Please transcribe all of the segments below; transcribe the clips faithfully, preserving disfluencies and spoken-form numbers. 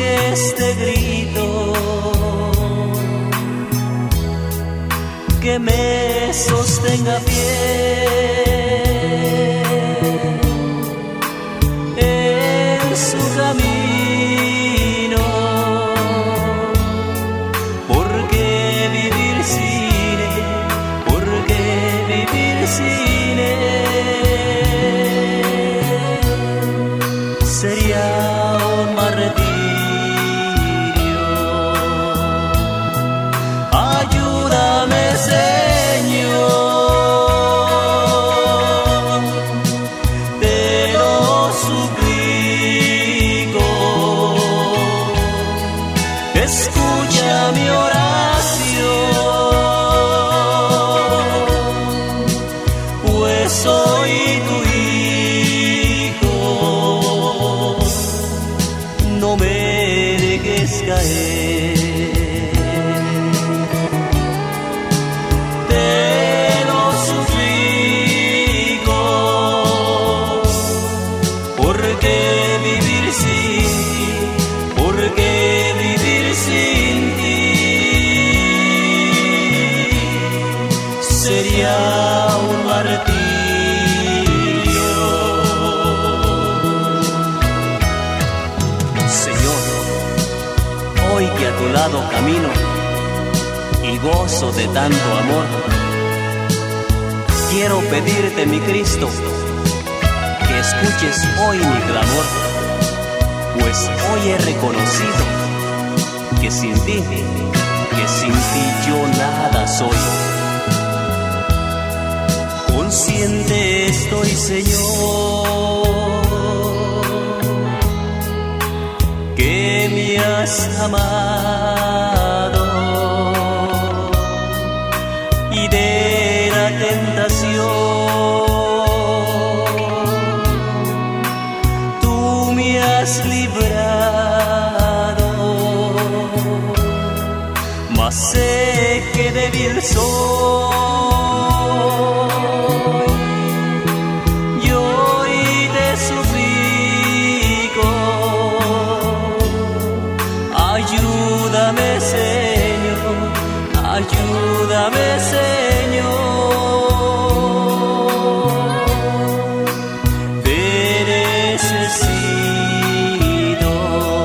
que este grito que me sostenga fiel en su camino, porque vivir sin él, porque vivir sin él sería un martirio. Ayúdame, Señor, te lo suplico, escucha mi oración, pues soy tu hijo, no me dejes caer. Un martirio. Señor, hoy que a tu lado camino y gozo de tanto amor, quiero pedirte, mi Cristo, que escuches hoy mi clamor, pues hoy he reconocido que sin ti, que sin ti yo nada soy. Consciente estoy, Señor, que me has amado y de la tentación tú me has librado, mas sé que débil soy. Ayúdame, Señor, ayúdame, Señor, te necesito.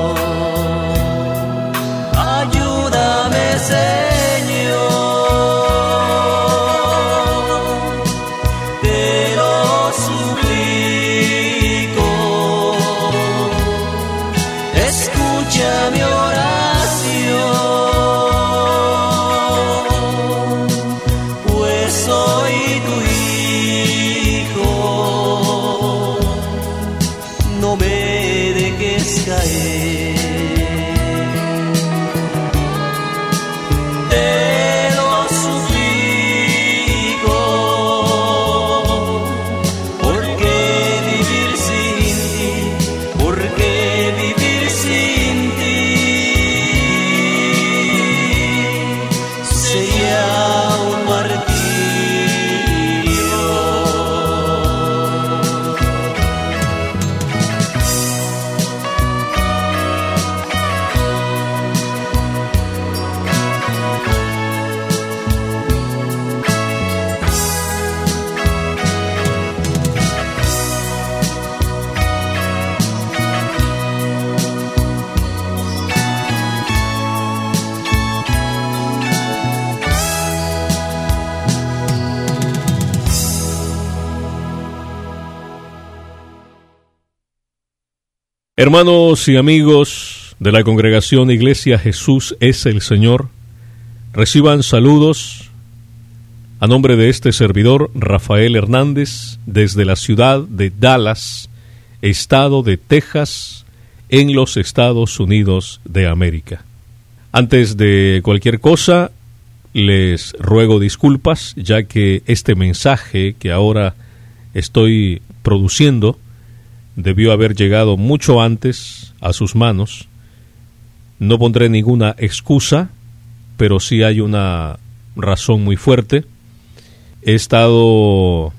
Ayúdame, Señor, te lo suplico, escucha mi oración, pues soy tu hijo, no me dejes caer. Te lo suplico, porque vivir sin ti, porque vivir sin ti sería un martirio. Hermanos y amigos de la congregación Iglesia Jesús es el Señor, reciban saludos a nombre de este servidor Rafael Hernández desde la ciudad de Dallas, estado de Texas, en los Estados Unidos de América. Antes de cualquier cosa, les ruego disculpas, ya que este mensaje que ahora estoy produciendo debió haber llegado mucho antes a sus manos. No pondré ninguna excusa, pero sí hay una razón muy fuerte. He estado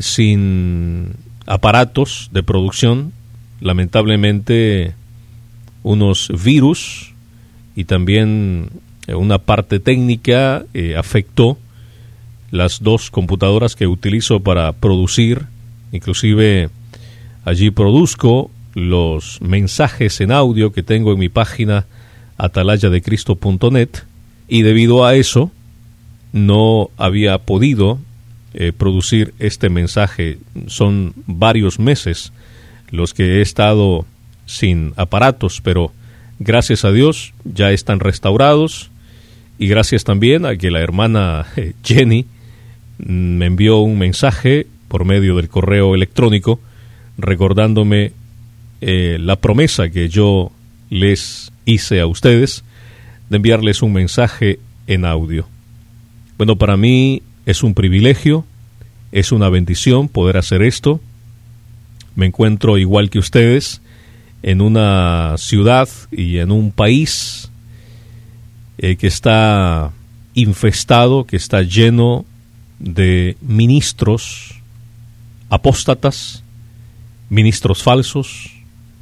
sin aparatos de producción. Lamentablemente unos virus y también eh, una parte técnica eh, afectó las dos computadoras que utilizo para producir. Inclusive allí produzco los mensajes en audio que tengo en mi página atalaya de cristo punto net, y debido a eso no había podido eh, producir este mensaje. Son varios meses los que he estado sin aparatos, pero gracias a Dios ya están restaurados, y gracias también a que la hermana eh, Jenny me envió un mensaje por medio del correo electrónico recordándome eh, la promesa que yo les hice a ustedes de enviarles un mensaje en audio. Bueno, para mí es un privilegio, es una bendición poder hacer esto. Me encuentro igual que ustedes en una ciudad y en un país eh, que está infestado, que está lleno de ministros apóstatas, ministros falsos,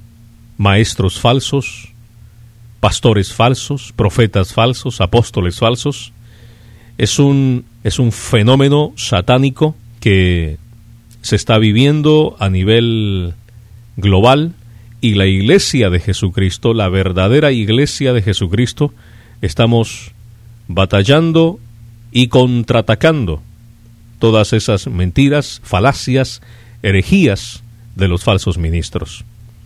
maestros falsos, pastores falsos, profetas falsos, apóstoles falsos. Es un, es un fenómeno satánico que se está viviendo a nivel global, y la iglesia de Jesucristo, la verdadera iglesia de Jesucristo, estamos batallando y contraatacando todas esas mentiras, falacias, herejías de los falsos ministros.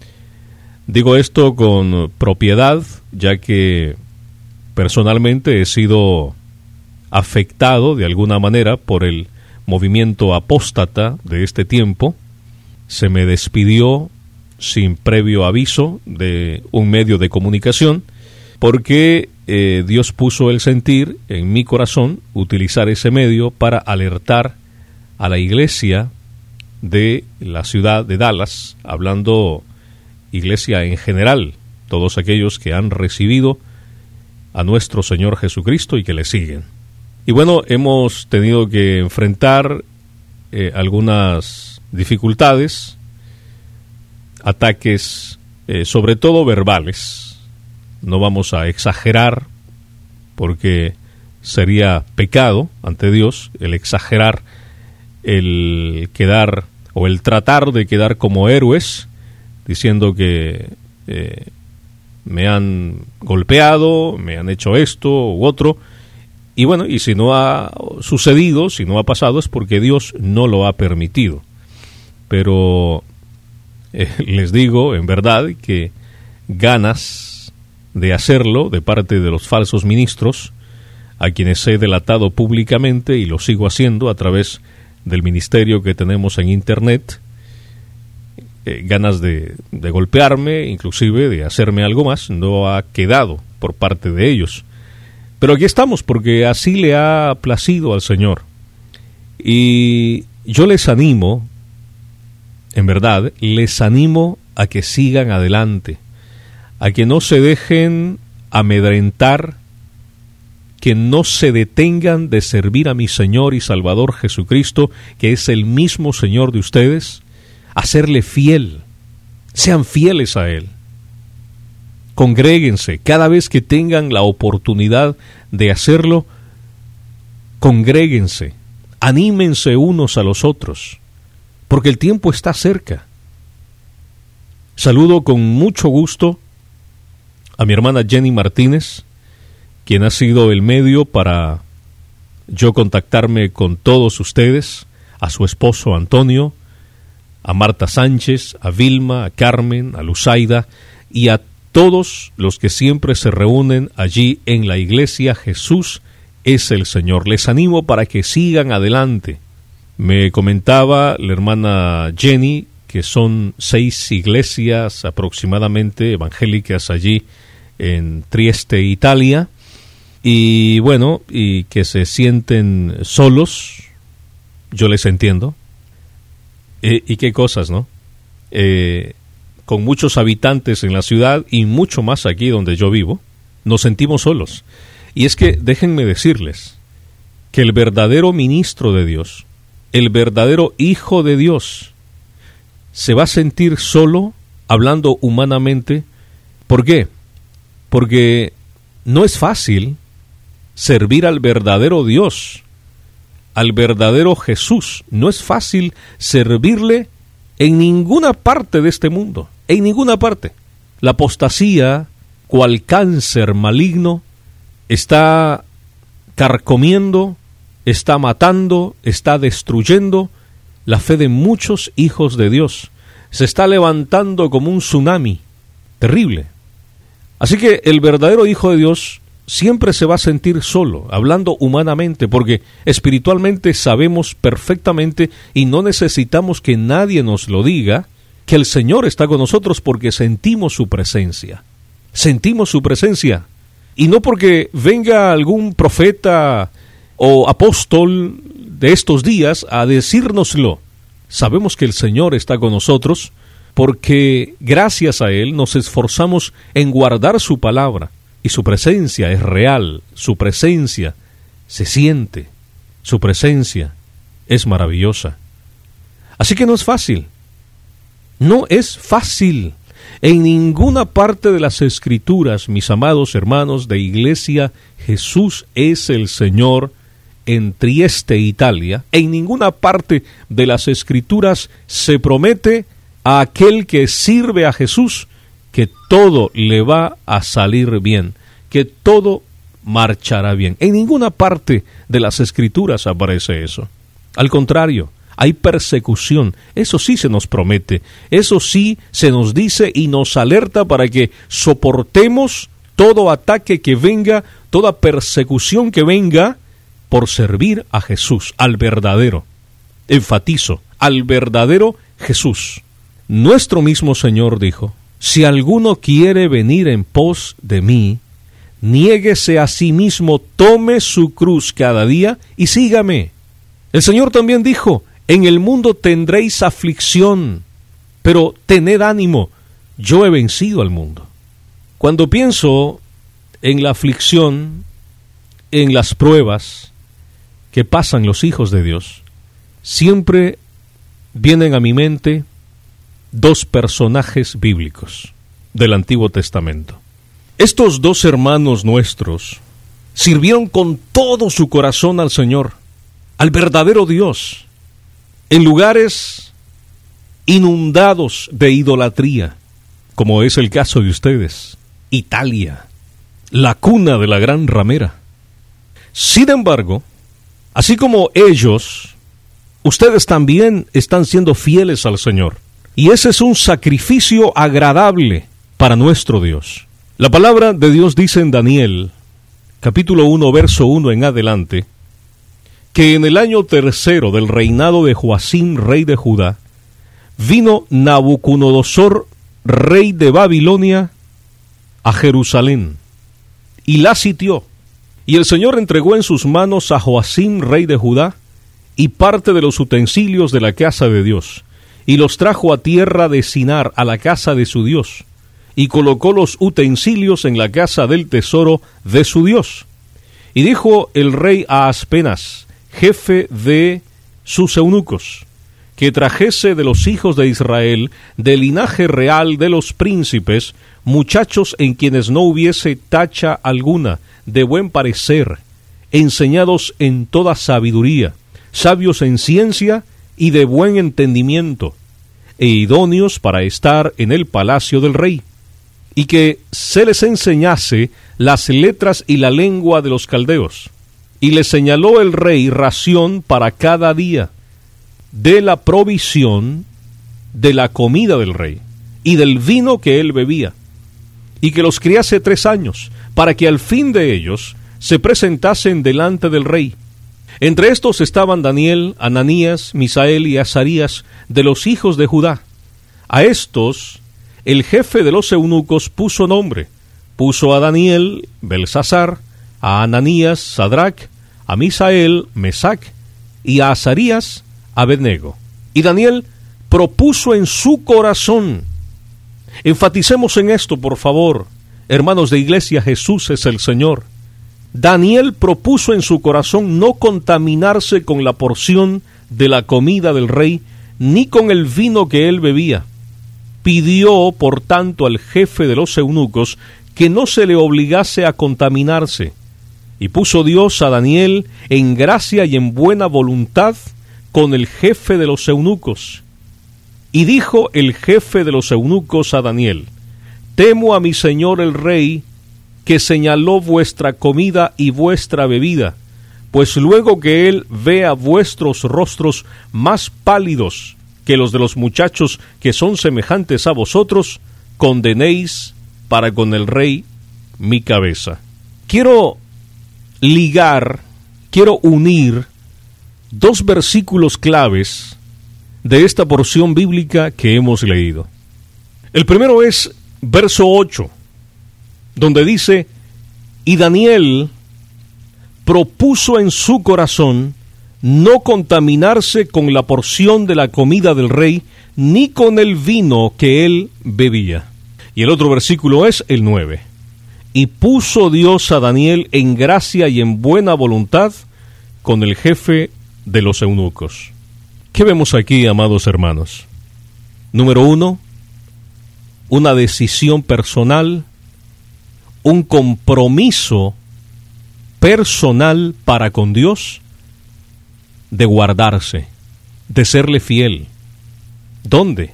Digo esto con propiedad, ya que personalmente he sido afectado de alguna manera por el movimiento apóstata de este tiempo. Se me despidió sin previo aviso de un medio de comunicación, porque eh, Dios puso el sentir en mi corazón utilizar ese medio para alertar a la iglesia de la ciudad de Dallas, hablando iglesia en general, todos aquellos que han recibido a nuestro Señor Jesucristo y que le siguen. Y bueno, hemos tenido que enfrentar eh, algunas dificultades, ataques eh, sobre todo verbales. No vamos a exagerar, porque sería pecado ante Dios el exagerar, el quedar o el tratar de quedar como héroes, diciendo que eh, me han golpeado, me han hecho esto u otro. Y bueno, y si no ha sucedido, si no ha pasado, es porque Dios no lo ha permitido. Pero eh, les digo, en verdad, que ganas de hacerlo de parte de los falsos ministros, a quienes he delatado públicamente y lo sigo haciendo a través del ministerio que tenemos en Internet, eh, ganas de, de golpearme, inclusive de hacerme algo más, no ha quedado por parte de ellos. Pero aquí estamos, porque así le ha placido al Señor. Y yo les animo, en verdad, les animo a que sigan adelante, a que no se dejen amedrentar, que no se detengan de servir a mi Señor y Salvador Jesucristo, que es el mismo Señor de ustedes, a serle fiel. Sean fieles a Él. Congréguense cada vez que tengan la oportunidad de hacerlo. Congréguense, anímense unos a los otros, porque el tiempo está cerca. Saludo con mucho gusto a mi hermana Jenny Martínez, quien ha sido el medio para yo contactarme con todos ustedes, a su esposo Antonio, a Marta Sánchez, a Vilma, a Carmen, a Luzaida y a todos los que siempre se reúnen allí en la iglesia Jesús es el Señor. Les animo para que sigan adelante. Me comentaba la hermana Jenny que son seis iglesias aproximadamente evangélicas allí en Trieste, Italia, y bueno, y que se sienten solos. Yo les entiendo. Eh, y qué cosas, ¿no? Eh, con muchos habitantes en la ciudad y mucho más aquí donde yo vivo, nos sentimos solos. Y es que déjenme decirles que el verdadero ministro de Dios, el verdadero hijo de Dios, se va a sentir solo, hablando humanamente, ¿Por qué? Porque no es fácil servir al verdadero Dios, al verdadero Jesús. No es fácil servirle en ninguna parte de este mundo, en ninguna parte. La apostasía, cual cáncer maligno, está carcomiendo, está matando, está destruyendo la fe de muchos hijos de Dios. Se está levantando como un tsunami terrible. Así que el verdadero hijo de Dios siempre se va a sentir solo, hablando humanamente, porque espiritualmente sabemos perfectamente y no necesitamos que nadie nos lo diga, que el Señor está con nosotros porque sentimos su presencia. Sentimos su presencia. Y no porque venga algún profeta o apóstol de estos días a decírnoslo. Sabemos que el Señor está con nosotros porque gracias a Él nos esforzamos en guardar su palabra. Y su presencia es real, su presencia se siente, su presencia es maravillosa. Así que no es fácil, no es fácil. En ninguna parte de las Escrituras, mis amados hermanos de Iglesia, Jesús es el Señor en Trieste, Italia. En ninguna parte de las Escrituras se promete a aquel que sirve a Jesús que todo le va a salir bien, que todo marchará bien. En ninguna parte de las Escrituras aparece eso. Al contrario, hay persecución. Eso sí se nos promete, eso sí se nos dice y nos alerta para que soportemos todo ataque que venga, toda persecución que venga por servir a Jesús, al verdadero. Enfatizo, al verdadero Jesús. Nuestro mismo Señor dijo: si alguno quiere venir en pos de mí, niéguese a sí mismo, tome su cruz cada día y sígame. El Señor también dijo: en el mundo tendréis aflicción, pero tened ánimo, yo he vencido al mundo. Cuando pienso en la aflicción, en las pruebas que pasan los hijos de Dios, siempre vienen a mi mente dos personajes bíblicos del Antiguo Testamento. Estos dos hermanos nuestros sirvieron con todo su corazón al Señor, al verdadero Dios, en lugares inundados de idolatría, como es el caso de ustedes, Italia, la cuna de la gran ramera. Sin embargo, así como ellos, ustedes también están siendo fieles al Señor. Y ese es un sacrificio agradable para nuestro Dios. La palabra de Dios dice en Daniel, capítulo uno, verso uno en adelante, que en el año tercero del reinado de Joacim, rey de Judá, vino Nabucodonosor, rey de Babilonia, a Jerusalén, y la sitió. Y el Señor entregó en sus manos a Joacim, rey de Judá, y parte de los utensilios de la casa de Dios, y los trajo a tierra de Sinar, a la casa de su Dios, y colocó los utensilios en la casa del tesoro de su Dios. Y dijo el rey a Aspenas, jefe de sus eunucos, que trajese de los hijos de Israel, del linaje real de los príncipes, muchachos en quienes no hubiese tacha alguna, de buen parecer, enseñados en toda sabiduría, sabios en ciencia y de buen entendimiento, e idóneos para estar en el palacio del rey, y que se les enseñase las letras y la lengua de los caldeos. Y les señaló el rey ración para cada día, de la provisión de la comida del rey, y del vino que él bebía, y que los criase tres años, para que al fin de ellos se presentasen delante del rey. Entre estos estaban Daniel, Ananías, Misael y Azarías, de los hijos de Judá. A estos el jefe de los eunucos puso nombre. Puso a Daniel, Belsasar, a Ananías, Sadrac, a Misael, Mesac, y a Azarías, Abednego. Y Daniel propuso en su corazón. Enfaticemos en esto, por favor, hermanos de Iglesia, Jesús es el Señor. Daniel propuso en su corazón no contaminarse con la porción de la comida del rey, ni con el vino que él bebía. pidió, por tanto, al jefe de los eunucos que no se le obligase a contaminarse, y puso Dios a Daniel en gracia y en buena voluntad con el jefe de los eunucos. Y dijo el jefe de los eunucos a Daniel: temo a mi señor el rey, que señaló vuestra comida y vuestra bebida, pues luego que él vea vuestros rostros más pálidos que los de los muchachos que son semejantes a vosotros, condenéis para con el rey mi cabeza. Quiero ligar, quiero unir dos versículos claves de esta porción bíblica que hemos leído. El primero es verso ocho, donde dice: y Daniel propuso en su corazón no contaminarse con la porción de la comida del rey, ni con el vino que él bebía. Y el otro versículo es el nueve. Y puso Dios a Daniel en gracia y en buena voluntad con el jefe de los eunucos. ¿Qué vemos aquí, amados hermanos? Número uno, una decisión personal, un compromiso personal para con Dios, de guardarse, de serle fiel. ¿Dónde?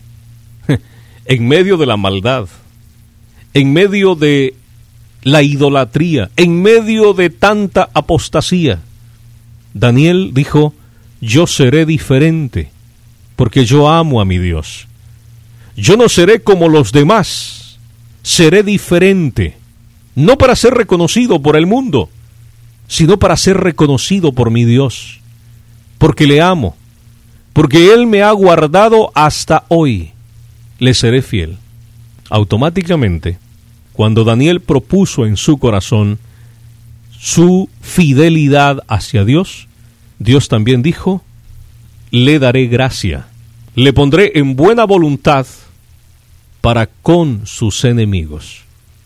En medio de la maldad, en medio de la idolatría, en medio de tanta apostasía. Daniel dijo: yo seré diferente, porque yo amo a mi Dios. Yo no seré como los demás, seré diferente, no para ser reconocido por el mundo, sino para ser reconocido por mi Dios, porque le amo, porque Él me ha guardado hasta hoy, le seré fiel. Automáticamente, cuando Daniel propuso en su corazón su fidelidad hacia Dios, Dios también dijo: le daré gracia, le pondré en buena voluntad para con sus enemigos.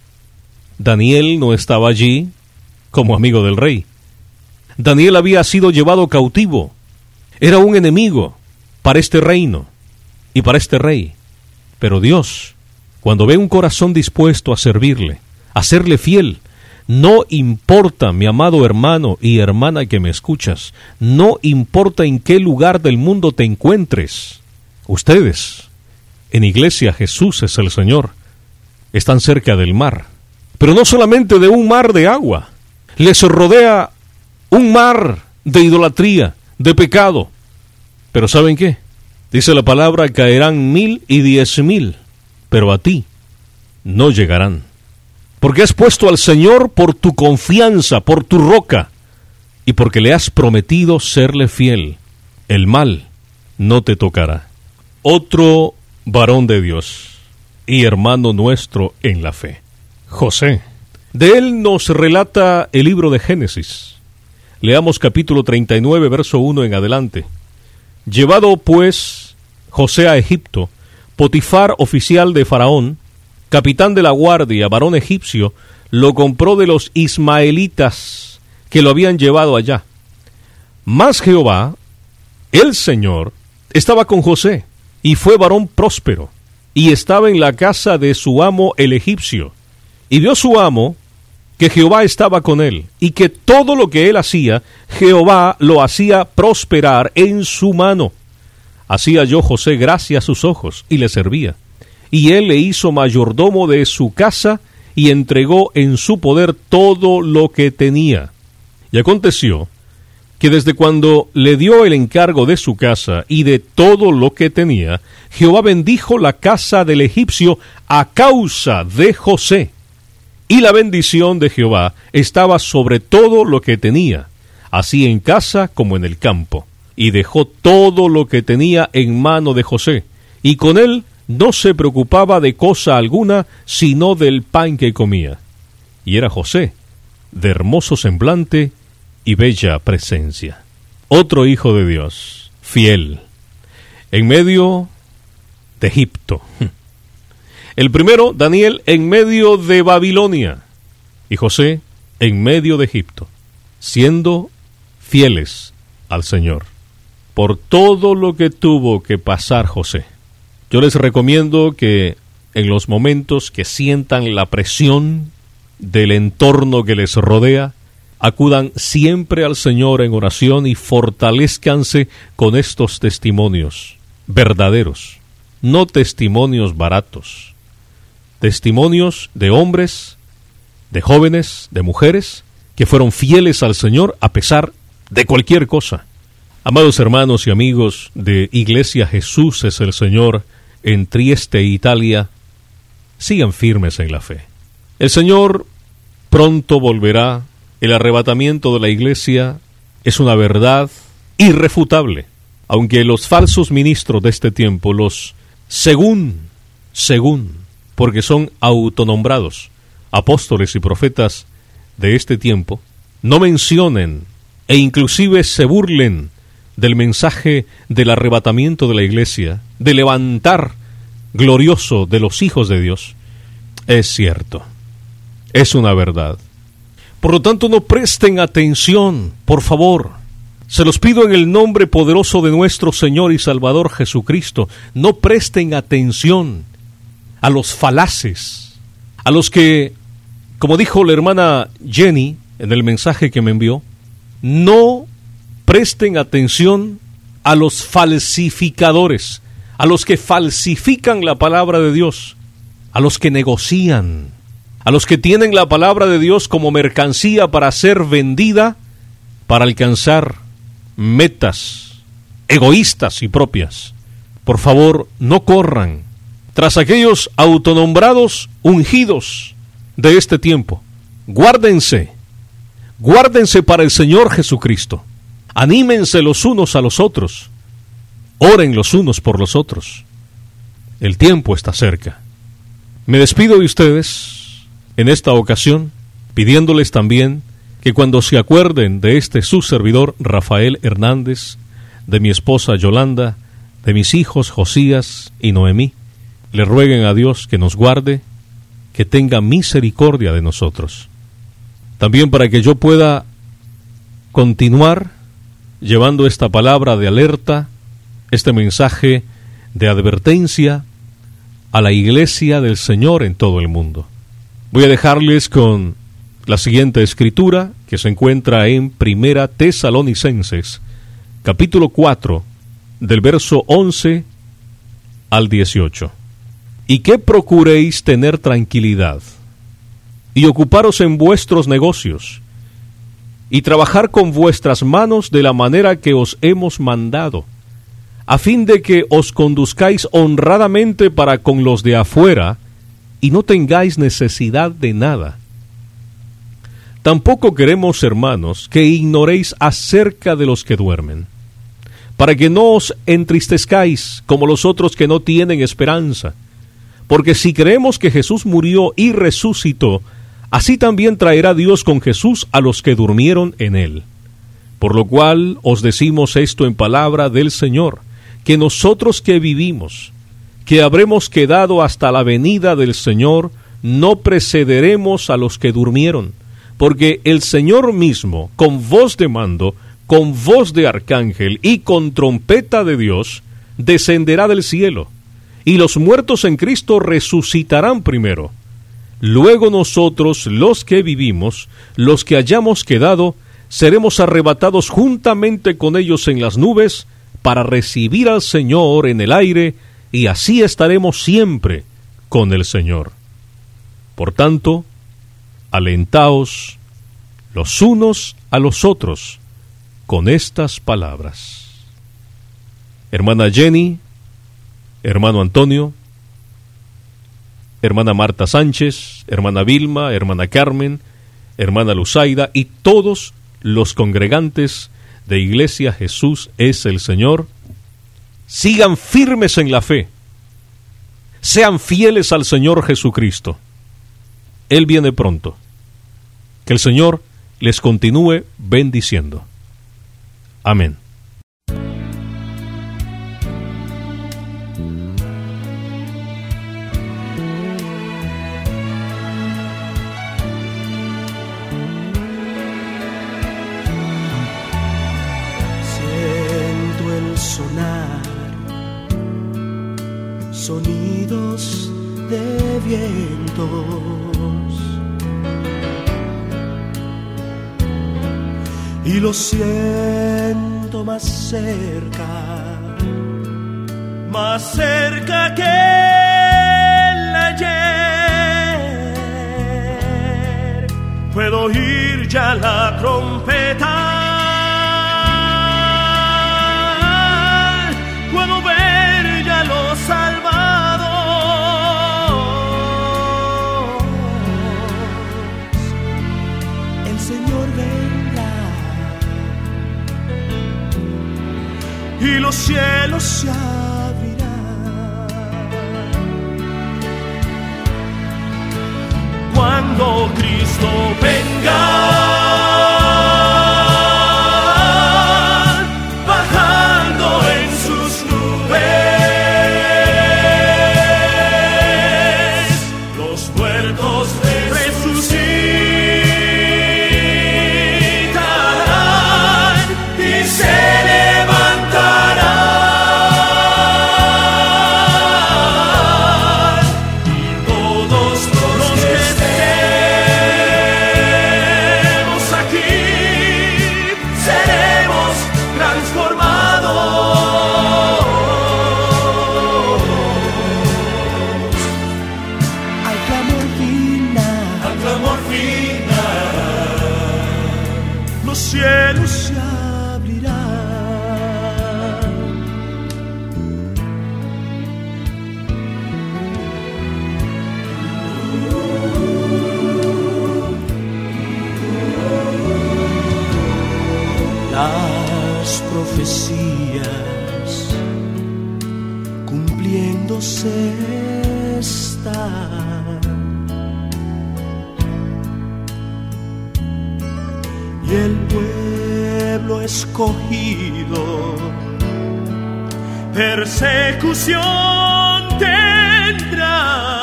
Daniel no estaba allí como amigo del rey. Daniel había sido llevado cautivo. Era un enemigo para este reino y para este rey. Pero Dios, cuando ve un corazón dispuesto a servirle, a serle fiel, no importa, mi amado hermano y hermana que me escuchas, no importa en qué lugar del mundo te encuentres. Ustedes, en Iglesia Jesús es el Señor, están cerca del mar, pero no solamente de un mar de agua, les rodea un mar de idolatría, de pecado. Pero ¿saben qué? Dice la palabra: caerán mil y diez mil, pero a ti no llegarán. Porque has puesto al Señor por tu confianza, por tu roca, y porque le has prometido serle fiel. El mal no te tocará. Otro varón de Dios y hermano nuestro en la fe, José. De él nos relata el libro de Génesis. Leamos capítulo treinta y nueve, verso uno en adelante. Llevado pues José a Egipto, Potifar, oficial de Faraón, capitán de la guardia, varón egipcio, lo compró de los ismaelitas que lo habían llevado allá. Mas Jehová, el Señor, estaba con José, y fue varón próspero, y estaba en la casa de su amo el egipcio. Y vio su amo que Jehová estaba con él, y que todo lo que él hacía, Jehová lo hacía prosperar en su mano. Así halló José gracia a sus ojos, y le servía. Y él le hizo mayordomo de su casa, y entregó en su poder todo lo que tenía. Y aconteció que desde cuando le dio el encargo de su casa y de todo lo que tenía, Jehová bendijo la casa del egipcio a causa de José. Y la bendición de Jehová estaba sobre todo lo que tenía, así en casa como en el campo. Y dejó todo lo que tenía en mano de José, y con él no se preocupaba de cosa alguna, sino del pan que comía. Y era José, de hermoso semblante y bella presencia. Otro hijo de Dios, fiel, en medio de Egipto. El primero, Daniel, en medio de Babilonia, y José en medio de Egipto, siendo fieles al Señor. Por todo lo que tuvo que pasar José, Yo les recomiendo que en los momentos que sientan la presión del entorno que les rodea, acudan siempre al Señor en oración y fortalezcanse con estos testimonios verdaderos, no testimonios baratos, testimonios de hombres, de jóvenes, de mujeres, que fueron fieles al Señor a pesar de cualquier cosa. Amados hermanos y amigos de Iglesia Jesús es el Señor en Trieste, Italia, sigan firmes en la fe. El Señor pronto volverá. El arrebatamiento de la Iglesia es una verdad irrefutable, aunque los falsos ministros de este tiempo, los según, según, porque son autonombrados apóstoles y profetas de este tiempo, no mencionen e inclusive se burlen del mensaje del arrebatamiento de la Iglesia, de levantar glorioso de los hijos de Dios, es cierto, es una verdad. Por lo tanto, no presten atención, por favor. Se los pido en el nombre poderoso de nuestro Señor y Salvador Jesucristo. No presten atención a los falaces, a los que, como dijo la hermana Jenny en el mensaje que me envió, no presten atención a los falsificadores, a los que falsifican la palabra de Dios, a los que negocian, a los que tienen la palabra de Dios como mercancía para ser vendida, para alcanzar metas egoístas y propias. Por favor, no corran tras aquellos autonombrados ungidos de este tiempo. Guárdense, guárdense para el Señor Jesucristo. Anímense los unos a los otros. Oren los unos por los otros. El tiempo está cerca. Me despido de ustedes en esta ocasión, pidiéndoles también que cuando se acuerden de este su servidor Rafael Hernández, de mi esposa Yolanda, de mis hijos Josías y Noemí, le rueguen a Dios que nos guarde, que tenga misericordia de nosotros. También para que yo pueda continuar llevando esta palabra de alerta, este mensaje de advertencia a la Iglesia del Señor en todo el mundo. Voy a dejarles con la siguiente escritura que se encuentra en Primera Tesalonicenses, capítulo cuatro, del verso once al dieciocho. Y que procuréis tener tranquilidad, y ocuparos en vuestros negocios, y trabajar con vuestras manos de la manera que os hemos mandado, a fin de que os conduzcáis honradamente para con los de afuera, y no tengáis necesidad de nada. Tampoco queremos, hermanos, que ignoréis acerca de los que duermen, para que no os entristezcáis como los otros que no tienen esperanza. Porque si creemos que Jesús murió y resucitó, así también traerá Dios con Jesús a los que durmieron en él. Por lo cual os decimos esto en palabra del Señor, que nosotros que vivimos, que habremos quedado hasta la venida del Señor, no precederemos a los que durmieron, porque el Señor mismo, con voz de mando, con voz de arcángel y con trompeta de Dios, descenderá del cielo, y los muertos en Cristo resucitarán primero. Luego nosotros, los que vivimos, los que hayamos quedado, seremos arrebatados juntamente con ellos en las nubes, para recibir al Señor en el aire, y así estaremos siempre con el Señor. Por tanto, alentaos los unos a los otros con estas palabras. Hermana Jenny, hermano Antonio, hermana Marta Sánchez, hermana Vilma, hermana Carmen, hermana Luzaida y todos los congregantes de Iglesia Jesús es el Señor, sigan firmes en la fe, sean fieles al Señor Jesucristo. Él viene pronto. Que el Señor les continúe bendiciendo. Amén. vientos, y lo siento más cerca, más cerca que el ayer. Puedo oír ya la trompeta, puedo ver ya los salvados, el Señor vendrá y los cielos se abrirán. Cuando Cristo venga, bajando en sus nubes, los muertos resucitarán y se levantarán, y todos los que estemos aquí seremos transformados al clamor final, al clamor final, los cielos se abrirán. Las profecías cumpliéndose están, y el pueblo escogido persecución tendrá.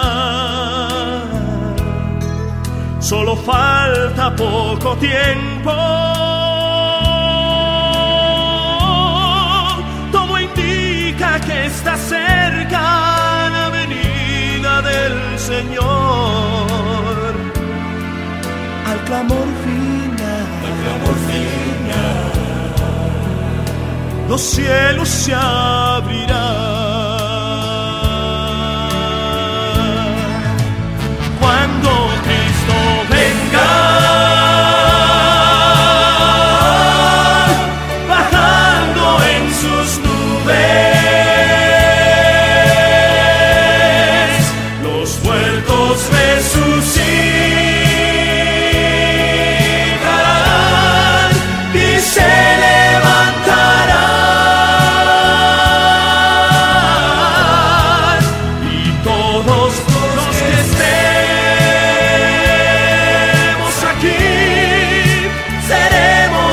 Solo falta poco tiempo, todo indica que está cerca la venida del Señor. Al clamor final, al clamor final, los cielos se abrirán. Cuando Cristo venga, bajando en sus nubes, los muertos resucitarán y se levantarán, y todos los que estemos aquí seremos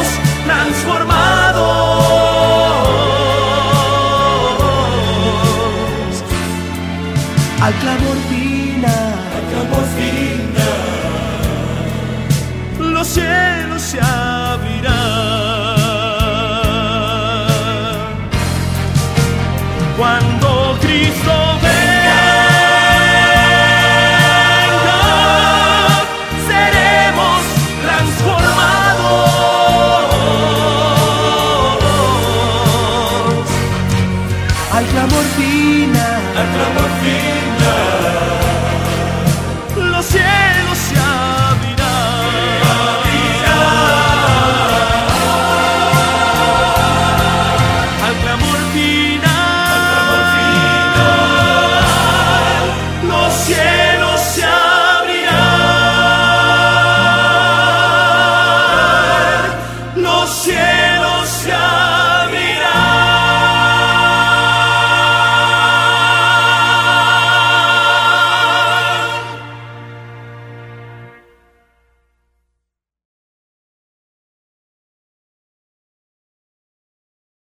transformados al clamor final, al clamor final, los cielos se abrirán.